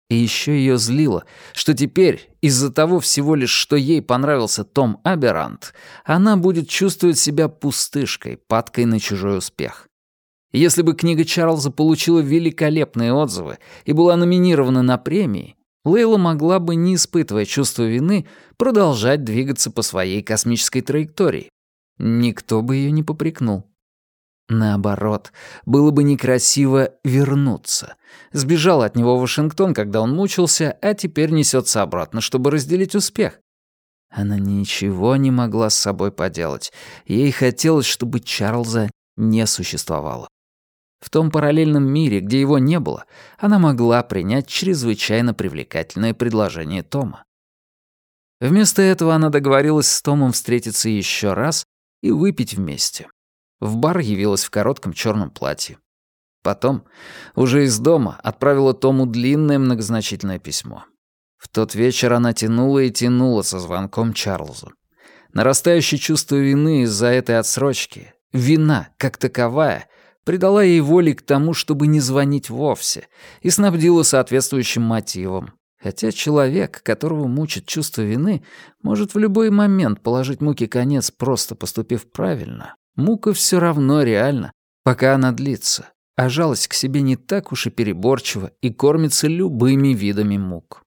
И еще ее злило, что теперь, из-за того всего лишь, что ей понравился Том Аберант, она будет чувствовать себя пустышкой, падкой на чужой успех. Если бы книга Чарльза получила великолепные отзывы и была номинирована на премии, Лейла могла бы, не испытывая чувства вины, продолжать двигаться по своей космической траектории. Никто бы ее не попрекнул. Наоборот, было бы некрасиво вернуться. Сбежала от него в Вашингтон, когда он мучился, а теперь несется обратно, чтобы разделить успех. Она ничего не могла с собой поделать. Ей хотелось, чтобы Чарльза не существовало. В том параллельном мире, где его не было, она могла принять чрезвычайно привлекательное предложение Тома. Вместо этого она договорилась с Томом встретиться еще раз и выпить вместе. В бар явилась в коротком черном платье. Потом, уже из дома, отправила Тому длинное многозначительное письмо. В тот вечер она тянула и тянула со звонком Чарльзу. Нарастающее чувство вины из-за этой отсрочки, вина, как таковая, придала ей воли к тому, чтобы не звонить вовсе, и снабдила соответствующим мотивом. Хотя человек, которого мучит чувство вины, может в любой момент положить муке конец, просто поступив правильно. Мука все равно реальна, пока она длится, а жалость к себе не так уж и переборчива и кормится любыми видами мук.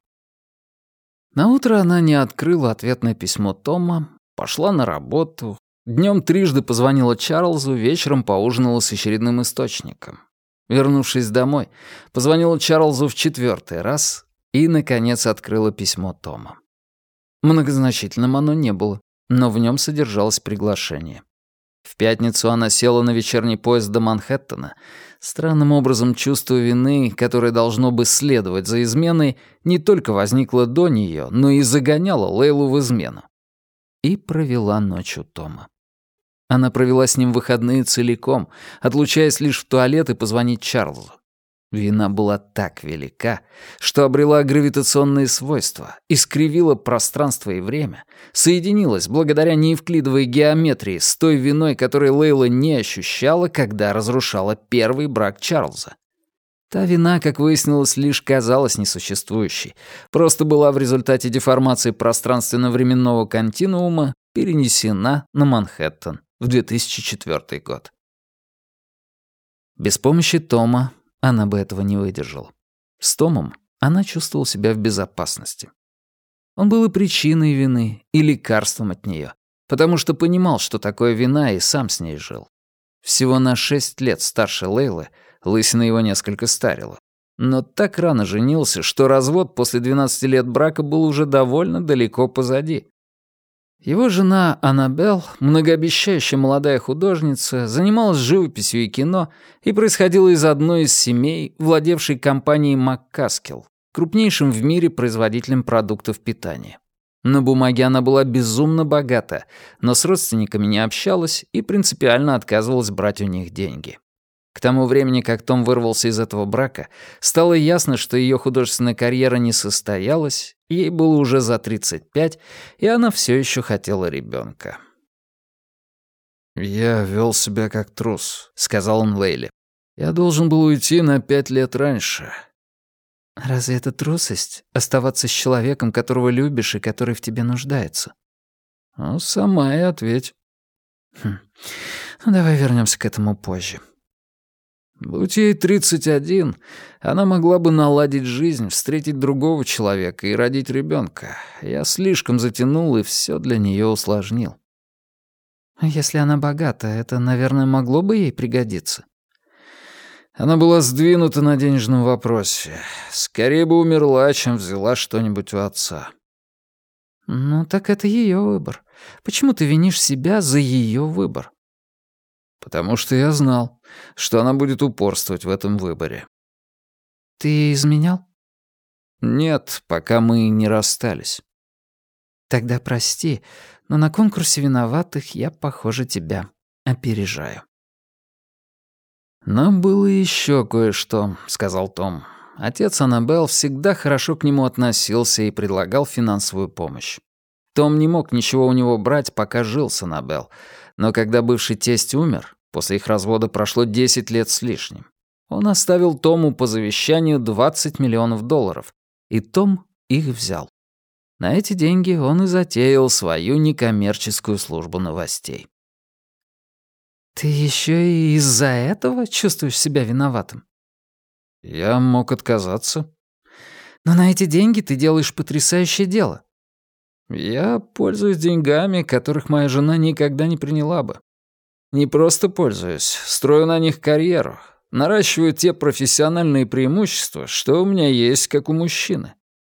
Наутро она не открыла ответное письмо Тома, пошла на работу, днем трижды позвонила Чарльзу, вечером поужинала с очередным источником. Вернувшись домой, позвонила Чарльзу в 4-й раз и, наконец, открыла письмо Тома. Многозначительным оно не было, но в нем содержалось приглашение. В пятницу она села на вечерний поезд до Манхэттена. Странным образом чувство вины, которое должно бы следовать за изменой, не только возникло до нее, но и загоняло Лейлу в измену. И провела ночь у Тома. Она провела с ним выходные целиком, отлучаясь лишь в туалет и позвонить Чарльзу. Вина была так велика, что обрела гравитационные свойства, искривила пространство и время, соединилась благодаря неевклидовой геометрии с той виной, которой Лейла не ощущала, когда разрушала первый брак Чарльза. Та вина, как выяснилось, лишь казалась несуществующей, просто была в результате деформации пространственно-временного континуума перенесена на Манхэттен в 2004 год. Без помощи Тома она бы этого не выдержала. С Томом она чувствовала себя в безопасности. Он был и причиной вины, и лекарством от нее, потому что понимал, что такое вина, и сам с ней жил. Всего на 6 лет старше Лейлы, лысина его несколько старила. Но так рано женился, что развод после 12 лет брака был уже довольно далеко позади. Его жена Аннабелл, многообещающая молодая художница, занималась живописью и кино и происходила из одной из семей, владевшей компанией МакКаскил, крупнейшим в мире производителем продуктов питания. На бумаге она была безумно богата, но с родственниками не общалась и принципиально отказывалась брать у них деньги. К тому времени, как Том вырвался из этого брака, стало ясно, что ее художественная карьера не состоялась, ей было уже за 35, и она все еще хотела ребенка. «Я вел себя как трус», — сказал он Лейле. «Я должен был уйти на 5 лет раньше». «Разве это трусость — оставаться с человеком, которого любишь и который в тебе нуждается?» «Ну, сама и ответь». «Ну, давай вернемся к этому позже». Будь ей 31, она могла бы наладить жизнь, встретить другого человека и родить ребенка. Я слишком затянул и все для нее усложнил. Если она богата, это, наверное, могло бы ей пригодиться. Она была сдвинута на денежном вопросе. Скорее бы умерла, чем взяла что-нибудь у отца. Ну, так это ее выбор. Почему ты винишь себя за ее выбор? Потому что я знал, что она будет упорствовать в этом выборе. Ты изменял? Нет, пока мы не расстались. Тогда прости, но на конкурсе виноватых я, похоже, тебя опережаю. Но было еще кое-что, сказал Том. Отец Аннабелл всегда хорошо к нему относился и предлагал финансовую помощь. Том не мог ничего у него брать, пока жил с Аннабелл, но когда бывший тесть умер, после их развода прошло 10 лет с лишним, он оставил Тому по завещанию $20 миллионов, И Том их взял. На эти деньги он и затеял свою некоммерческую службу новостей. «Ты еще и из-за этого чувствуешь себя виноватым?» «Я мог отказаться». «Но на эти деньги ты делаешь потрясающее дело». «Я пользуюсь деньгами, которых моя жена никогда не приняла бы. Не просто пользуюсь, строю на них карьеру, наращиваю те профессиональные преимущества, что у меня есть, как у мужчины».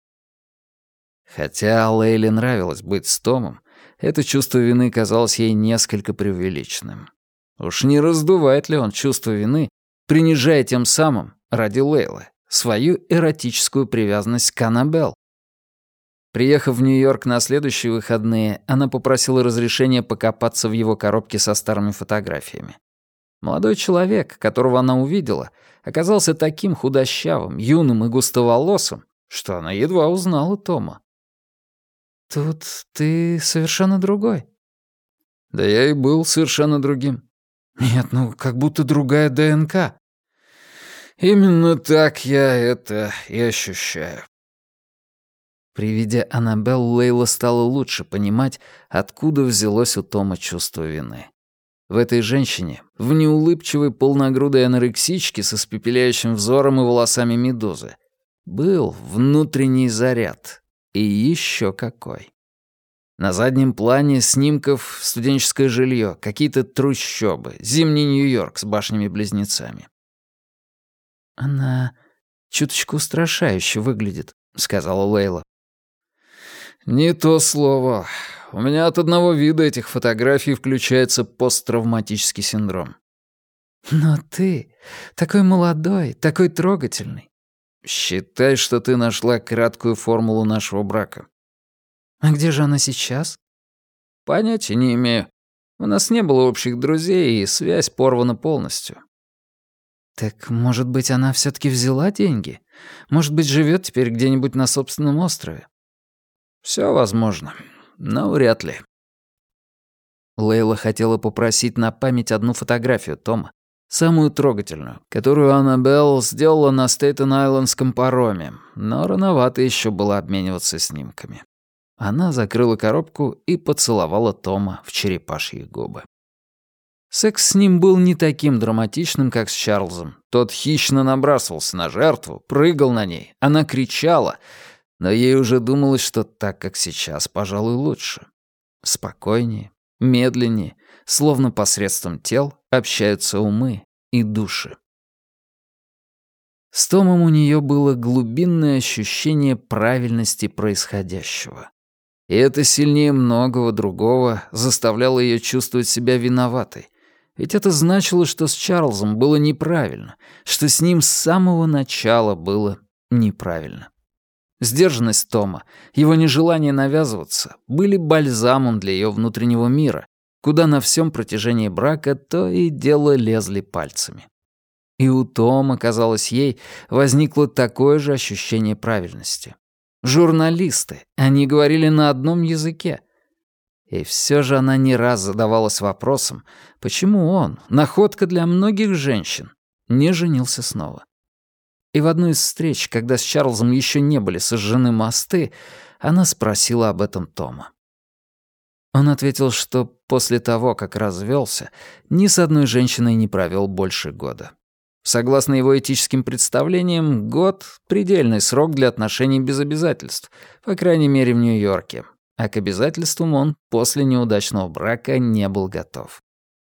Хотя Лейле нравилось быть с Томом, это чувство вины казалось ей несколько преувеличенным. Уж не раздувает ли он чувство вины, принижая тем самым, ради Лейлы, свою эротическую привязанность к Аннабелл? Приехав в Нью-Йорк на следующие выходные, она попросила разрешения покопаться в его коробке со старыми фотографиями. Молодой человек, которого она увидела, оказался таким худощавым, юным и густоволосым, что она едва узнала Тома. «Тут ты совершенно другой». «Да я и был совершенно другим». «Нет, ну, как будто другая ДНК». «Именно так я это и ощущаю». При виде Аннабелл Лейла стала лучше понимать, откуда взялось у Тома чувство вины. В этой женщине, в неулыбчивой полногрудой анорексичке с испепеляющим взором и волосами медузы, был внутренний заряд. И еще какой. На заднем плане снимков студенческое жилье, какие-то трущобы, зимний Нью-Йорк с башнями-близнецами. «Она чуточку устрашающе выглядит», — сказала Лейла. «Не то слово. У меня от одного вида этих фотографий включается посттравматический синдром». «Но ты такой молодой, такой трогательный». «Считай, что ты нашла краткую формулу нашего брака». «А где же она сейчас?» «Понятия не имею. У нас не было общих друзей, и связь порвана полностью». «Так, может быть, она все-таки взяла деньги? Может быть, живет теперь где-нибудь на собственном острове?» «Все возможно, но вряд ли». Лейла хотела попросить на память одну фотографию Тома, самую трогательную, которую Аннабелл сделала на Стейтен-Айлендском пароме, но рановато еще было обмениваться снимками. Она закрыла коробку и поцеловала Тома в черепашьи губы. Секс с ним был не таким драматичным, как с Чарльзом. Тот хищно набрасывался на жертву, прыгал на ней, она кричала, но ей уже думалось, что так, как сейчас, пожалуй, лучше. Спокойнее, медленнее, словно посредством тел общаются умы и души. С Томом у нее было глубинное ощущение правильности происходящего. И это сильнее многого другого заставляло ее чувствовать себя виноватой. Ведь это значило, что с Чарльзом было неправильно, что с ним с самого начала было неправильно. Сдержанность Тома, его нежелание навязываться были бальзамом для ее внутреннего мира, куда на всем протяжении брака то и дело лезли пальцами. И у Тома, казалось ей, возникло такое же ощущение правильности. Журналисты, они говорили на одном языке. И все же она не раз задавалась вопросом, почему он, находка для многих женщин, не женился снова. И в одну из встреч, когда с Чарльзом еще не были сожжены мосты, она спросила об этом Тома. Он ответил, что после того, как развелся, ни с одной женщиной не провел больше года. Согласно его этическим представлениям, год — предельный срок для отношений без обязательств, по крайней мере в Нью-Йорке, а к обязательствам он после неудачного брака не был готов.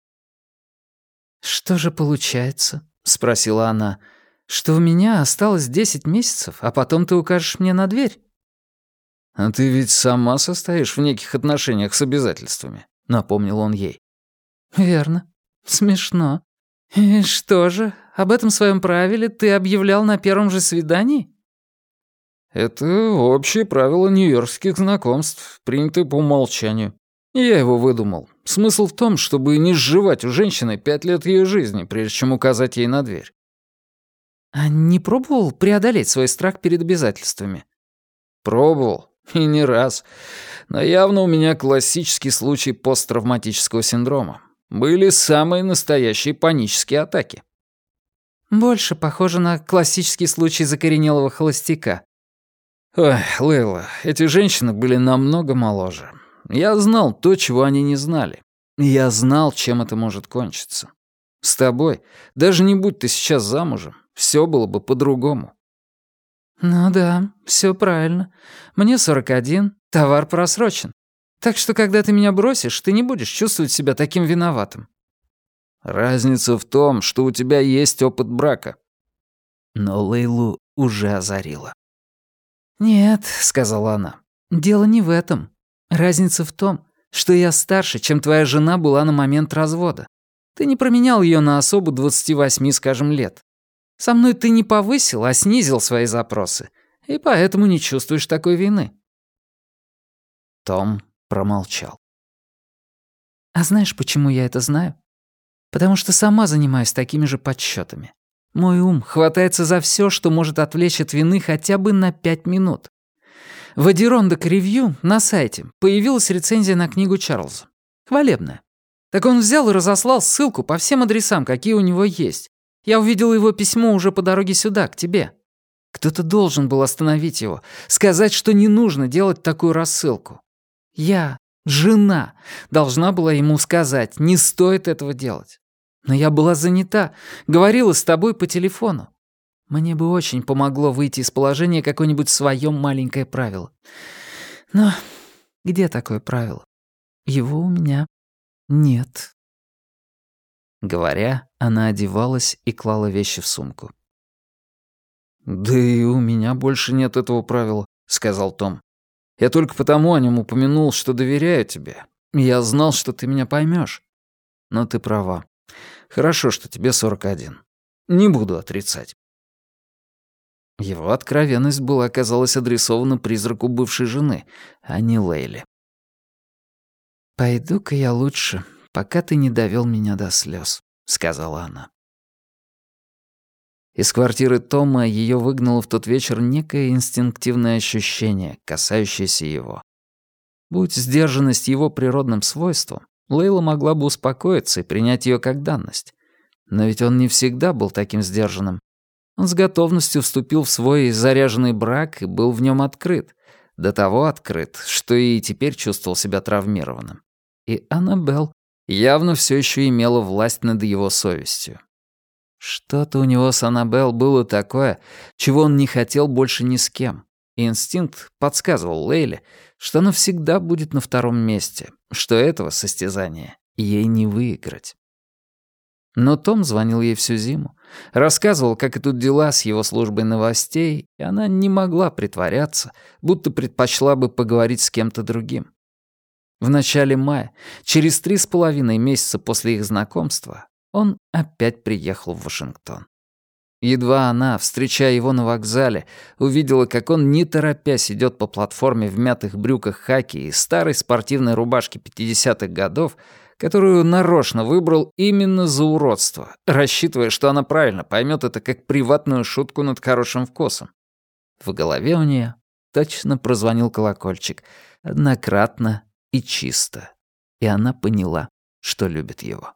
«Что же получается?» — спросила она. «Что у меня осталось 10 месяцев, а потом ты укажешь мне на дверь?» «А ты ведь сама состоишь в неких отношениях с обязательствами», — напомнил он ей. «Верно. Смешно. И что же, об этом своем правиле ты объявлял на первом же свидании?» «Это общее правило нью-йоркских знакомств, принятое по умолчанию. Я его выдумал. Смысл в том, чтобы не сживать у женщины 5 лет ее жизни, прежде чем указать ей на дверь». «А не пробовал преодолеть свой страх перед обязательствами?» «Пробовал. И не раз. Но явно у меня классический случай посттравматического синдрома. Были самые настоящие панические атаки». «Больше похоже на классический случай закоренелого холостяка». Ой, Лейла, эти женщины были намного моложе. Я знал то, чего они не знали. Я знал, чем это может кончиться. С тобой, даже не будь ты сейчас замужем, все было бы по-другому. Ну да, все правильно. Мне 41, товар просрочен. Так что, когда ты меня бросишь, ты не будешь чувствовать себя таким виноватым. Разница в том, что у тебя есть опыт брака. Но Лейлу уже озарило. «Нет», — сказала она, — «дело не в этом. Разница в том, что я старше, чем твоя жена была на момент развода. Ты не променял ее на особу 28, скажем, лет. Со мной ты не повысил, а снизил свои запросы, и поэтому не чувствуешь такой вины». Том промолчал. «А знаешь, почему я это знаю? Потому что сама занимаюсь такими же подсчетами. Мой ум хватается за все, что может отвлечь от вины хотя бы на 5 минут. В Adirondack Review на сайте появилась рецензия на книгу Чарльза. Хвалебная. Так он взял и разослал ссылку по всем адресам, какие у него есть. Я увидел его письмо уже по дороге сюда, к тебе. Кто-то должен был остановить его, сказать, что не нужно делать такую рассылку. Я, жена, должна была ему сказать, не стоит этого делать. Но я была занята, говорила с тобой по телефону. Мне бы очень помогло выйти из положения какое-нибудь своё маленькое правило. Но где такое правило? Его у меня нет». Говоря, она одевалась и клала вещи в сумку. «Да и у меня больше нет этого правила», — сказал Том. «Я только потому о нем упомянул, что доверяю тебе. Я знал, что ты меня поймешь. Но ты права. Хорошо, что тебе 41. Не буду отрицать». Его откровенность была, казалось, адресована призраку бывшей жены, а не Лейле. «Пойду-ка я лучше, пока ты не довёл меня до слёз», — сказала она. Из квартиры Тома её выгнало в тот вечер некое инстинктивное ощущение, касающееся его. Будь сдержанность его природным свойством, Лейла могла бы успокоиться и принять её как данность. Но ведь он не всегда был таким сдержанным. Он с готовностью вступил в свой заряженный брак и был в нём открыт. До того открыт, что и теперь чувствовал себя травмированным. И Аннабелл явно всё ещё имела власть над его совестью. Что-то у него с Аннабелл было такое, чего он не хотел больше ни с кем. И инстинкт подсказывал Лейле, что она всегда будет на втором месте, что этого состязания ей не выиграть. Но Том звонил ей всю зиму, рассказывал, как идут дела с его службой новостей, и она не могла притворяться, будто предпочла бы поговорить с кем-то другим. В начале мая, через 3,5 месяца после их знакомства, он опять приехал в Вашингтон. Едва она, встречая его на вокзале, увидела, как он, не торопясь, идет по платформе в мятых брюках хаки и старой спортивной рубашке 50-х годов, которую нарочно выбрал именно за уродство, рассчитывая, что она правильно поймет это как приватную шутку над хорошим вкусом. В голове у нее точно прозвонил колокольчик, однократно и чисто, и она поняла, что любит его.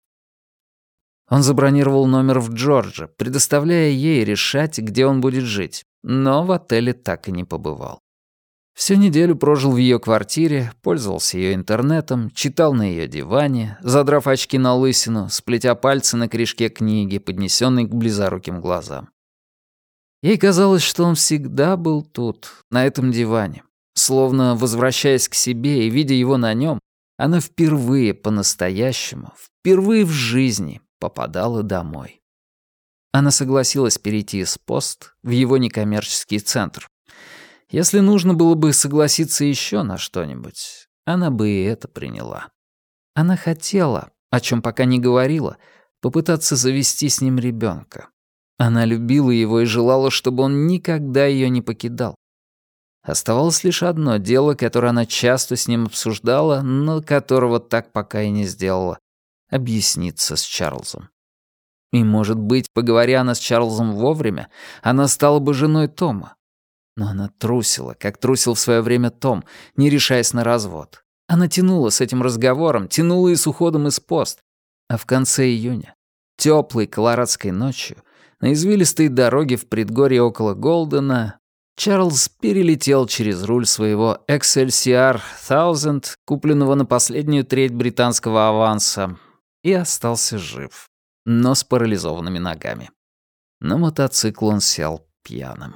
Он забронировал номер в Джорджа, предоставляя ей решать, где он будет жить, но в отеле так и не побывал. Всю неделю прожил в ее квартире, пользовался ее интернетом, читал на ее диване, задрав очки на лысину, сплетя пальцы на корешке книги, поднесенной к близоруким глазам. Ей казалось, что он всегда был тут, на этом диване. Словно, возвращаясь к себе и видя его на нем, она впервые по-настоящему, впервые в жизни попадала домой. Она согласилась перейти из пост в его некоммерческий центр. Если нужно было бы согласиться еще на что-нибудь, она бы и это приняла. Она хотела, о чем пока не говорила, попытаться завести с ним ребенка. Она любила его и желала, чтобы он никогда ее не покидал. Оставалось лишь одно дело, которое она часто с ним обсуждала, но которого так пока и не сделала — объясниться с Чарльзом. И, может быть, поговоря она с Чарльзом вовремя, она стала бы женой Тома. Но она трусила, как трусил в свое время Том, не решаясь на развод. Она тянула с этим разговором, тянула и с уходом из пост. А в конце июня, теплой колорадской ночью, на извилистой дороге в предгорье около Голдена, Чарльз перелетел через руль своего XLCR 1000, купленного на последнюю треть британского аванса, и остался жив, но с парализованными ногами. На мотоцикл он сел пьяным.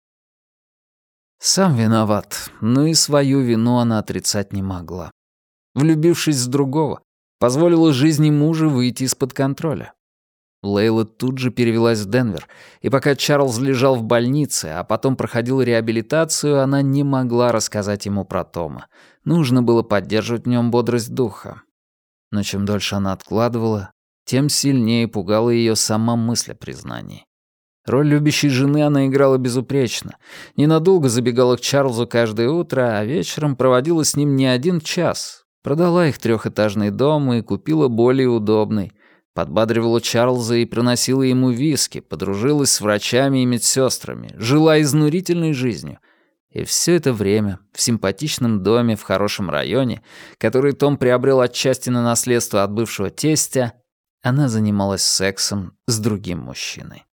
Сам виноват, но и свою вину она отрицать не могла. Влюбившись в другого, позволила жизни мужа выйти из-под контроля. Лейла тут же перевелась в Денвер, и пока Чарльз лежал в больнице, а потом проходил реабилитацию, она не могла рассказать ему про Тома. Нужно было поддерживать в нем бодрость духа. Но чем дольше она откладывала, тем сильнее пугала ее сама мысль о признании. Роль любящей жены она играла безупречно. Ненадолго забегала к Чарльзу каждое утро, а вечером проводила с ним не 1 час. Продала их 3-этажный дом и купила более удобный. Подбадривала Чарльза и приносила ему виски, подружилась с врачами и медсестрами, жила изнурительной жизнью. И все это время в симпатичном доме в хорошем районе, который Том приобрел отчасти на наследство от бывшего тестя, она занималась сексом с другим мужчиной.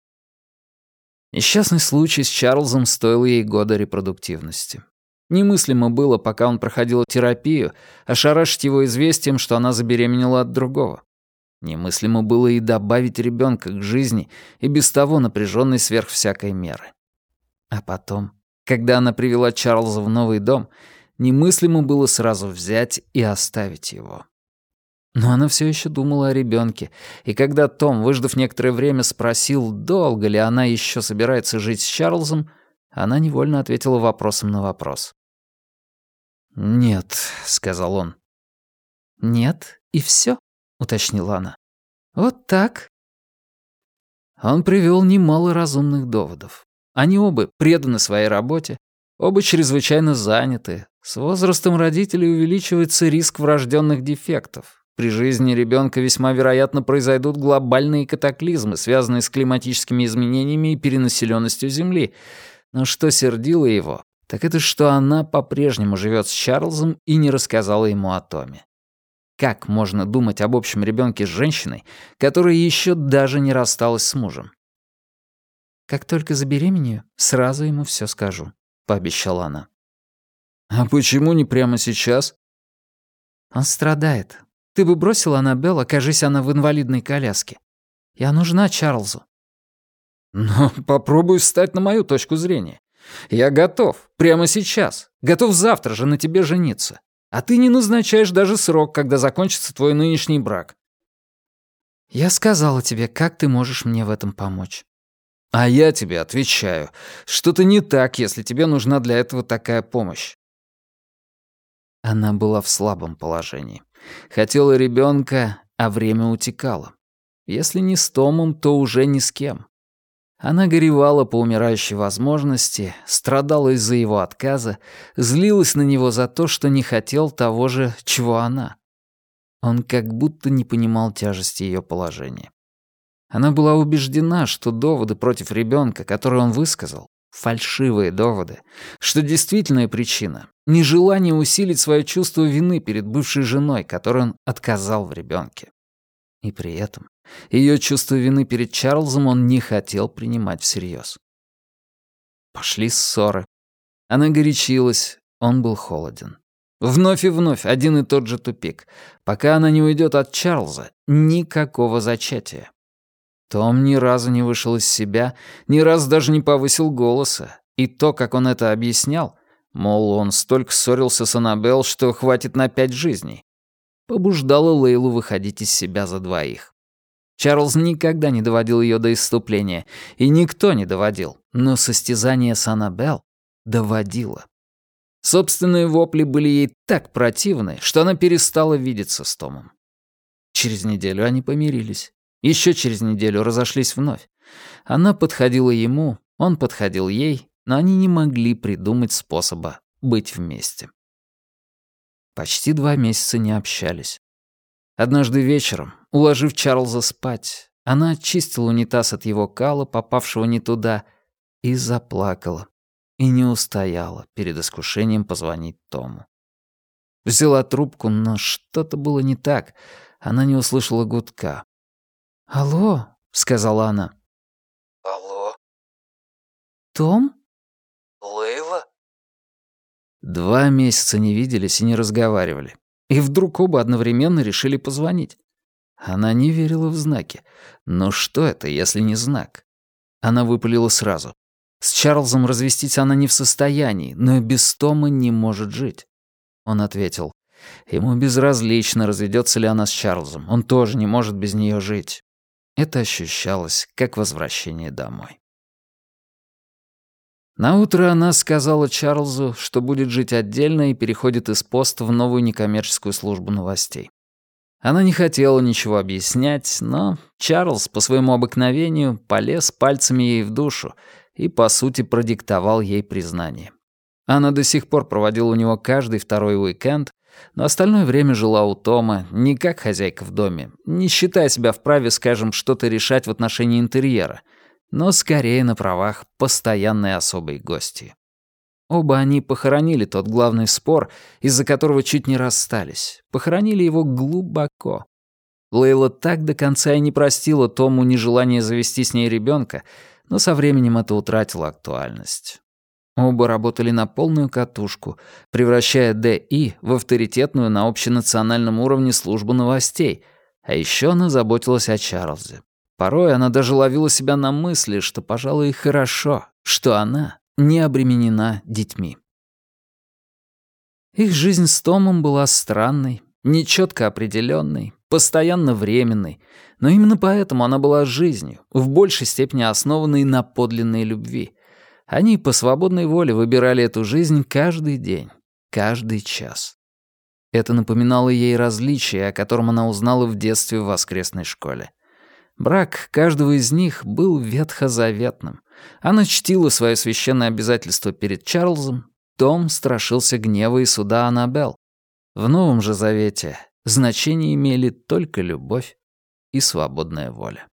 Несчастный случай с Чарльзом стоил ей года репродуктивности. Немыслимо было, пока он проходил терапию, ошарашить его известием, что она забеременела от другого. Немыслимо было и добавить ребенка к жизни, и без того напряженной сверх всякой меры. А потом, когда она привела Чарльза в новый дом, немыслимо было сразу взять и оставить его. Но она все еще думала о ребенке, и когда Том, выждав некоторое время, спросил, долго ли она еще собирается жить с Чарльзом, она невольно ответила вопросом на вопрос. «Нет», — сказал он. «Нет, и все», — уточнила она. «Вот так». Он привел немало разумных доводов. Они оба преданы своей работе, оба чрезвычайно заняты. С возрастом родителей увеличивается риск врожденных дефектов. При жизни ребенка весьма вероятно произойдут глобальные катаклизмы, связанные с климатическими изменениями и перенаселенностью Земли. Но что сердило его, так это что она по-прежнему живет с Чарльзом и не рассказала ему о Томе. Как можно думать об общем ребенке с женщиной, которая еще даже не рассталась с мужем? «Как только забеременею, сразу ему все скажу», — пообещала она. «А почему не прямо сейчас?» «Он страдает. Ты бы бросила Аннабелл, окажись она в инвалидной коляске. Я нужна Чарльзу». «Но попробуй встать на мою точку зрения. Я готов. Прямо сейчас. Готов завтра же на тебе жениться. А ты не назначаешь даже срок, когда закончится твой нынешний брак». «Я сказала тебе, как ты можешь мне в этом помочь». «А я тебе отвечаю. Что-то не так, если тебе нужна для этого такая помощь». Она была в слабом положении. Хотела ребенка, а время утекало. Если не с Томом, то уже ни с кем. Она горевала по умирающей возможности, страдала из-за его отказа, злилась на него за то, что не хотел того же, чего она. Он как будто не понимал тяжести ее положения. Она была убеждена, что доводы против ребенка, которые он высказал, фальшивые доводы, что действительная причина — нежелание усилить свое чувство вины перед бывшей женой, которой он отказал в ребенке. И при этом ее чувство вины перед Чарльзом он не хотел принимать всерьез. Пошли ссоры. Она горячилась, он был холоден. Вновь и вновь один и тот же тупик. Пока она не уйдет от Чарльза, никакого зачатия. Том ни разу не вышел из себя, ни разу даже не повысил голоса. И то, как он это объяснял, мол, он столько ссорился с Аннабелл, что хватит на 5 жизней, побуждало Лейлу выходить из себя за двоих. Чарльз никогда не доводил ее до исступления, и никто не доводил, но состязание с Аннабелл доводило. Собственные вопли были ей так противны, что она перестала видеться с Томом. Через неделю они помирились. Еще через неделю разошлись вновь. Она подходила ему, он подходил ей, но они не могли придумать способа быть вместе. Почти 2 месяца не общались. Однажды вечером, уложив Чарльза спать, она очистила унитаз от его кала, попавшего не туда, и заплакала, и не устояла перед искушением позвонить Тому. Взяла трубку, но что-то было не так, она не услышала гудка. «Алло», — сказала она. «Алло». «Том?» Лейла?» 2 месяца не виделись и не разговаривали. И вдруг оба одновременно решили позвонить. Она не верила в знаки. Но что это, если не знак? Она выпалила сразу. С Чарльзом развестись она не в состоянии, но и без Тома не может жить. Он ответил. Ему безразлично, разведется ли она с Чарльзом. Он тоже не может без нее жить. Это ощущалось, как возвращение домой. Наутро она сказала Чарльзу, что будет жить отдельно и переходит из поста в новую некоммерческую службу новостей. Она не хотела ничего объяснять, но Чарльз по своему обыкновению полез пальцами ей в душу и, по сути, продиктовал ей признание. Она до сих пор проводила у него каждый второй уикенд, но остальное время жила у Тома не как хозяйка в доме, не считая себя вправе, скажем, что-то решать в отношении интерьера, но скорее на правах постоянной особой гости. Оба они похоронили тот главный спор, из-за которого чуть не расстались. Похоронили его глубоко. Лейла так до конца и не простила Тому нежелание завести с ней ребенка, но со временем это утратило актуальность. Оба работали на полную катушку, превращая Д.И. в авторитетную на общенациональном уровне службу новостей, а еще она заботилась о Чарльзе. Порой она даже ловила себя на мысли, что, пожалуй, и хорошо, что она не обременена детьми. Их жизнь с Томом была странной, нечётко определённой, постоянно временной, но именно поэтому она была жизнью, в большей степени основанной на подлинной любви. Они по свободной воле выбирали эту жизнь каждый день, каждый час. Это напоминало ей различие, о котором она узнала в детстве в воскресной школе. Брак каждого из них был ветхозаветным. Она чтила свое священное обязательство перед Чарльзом, Том страшился гнева и суда Аннабелл. В Новом же Завете значение имели только любовь и свободная воля.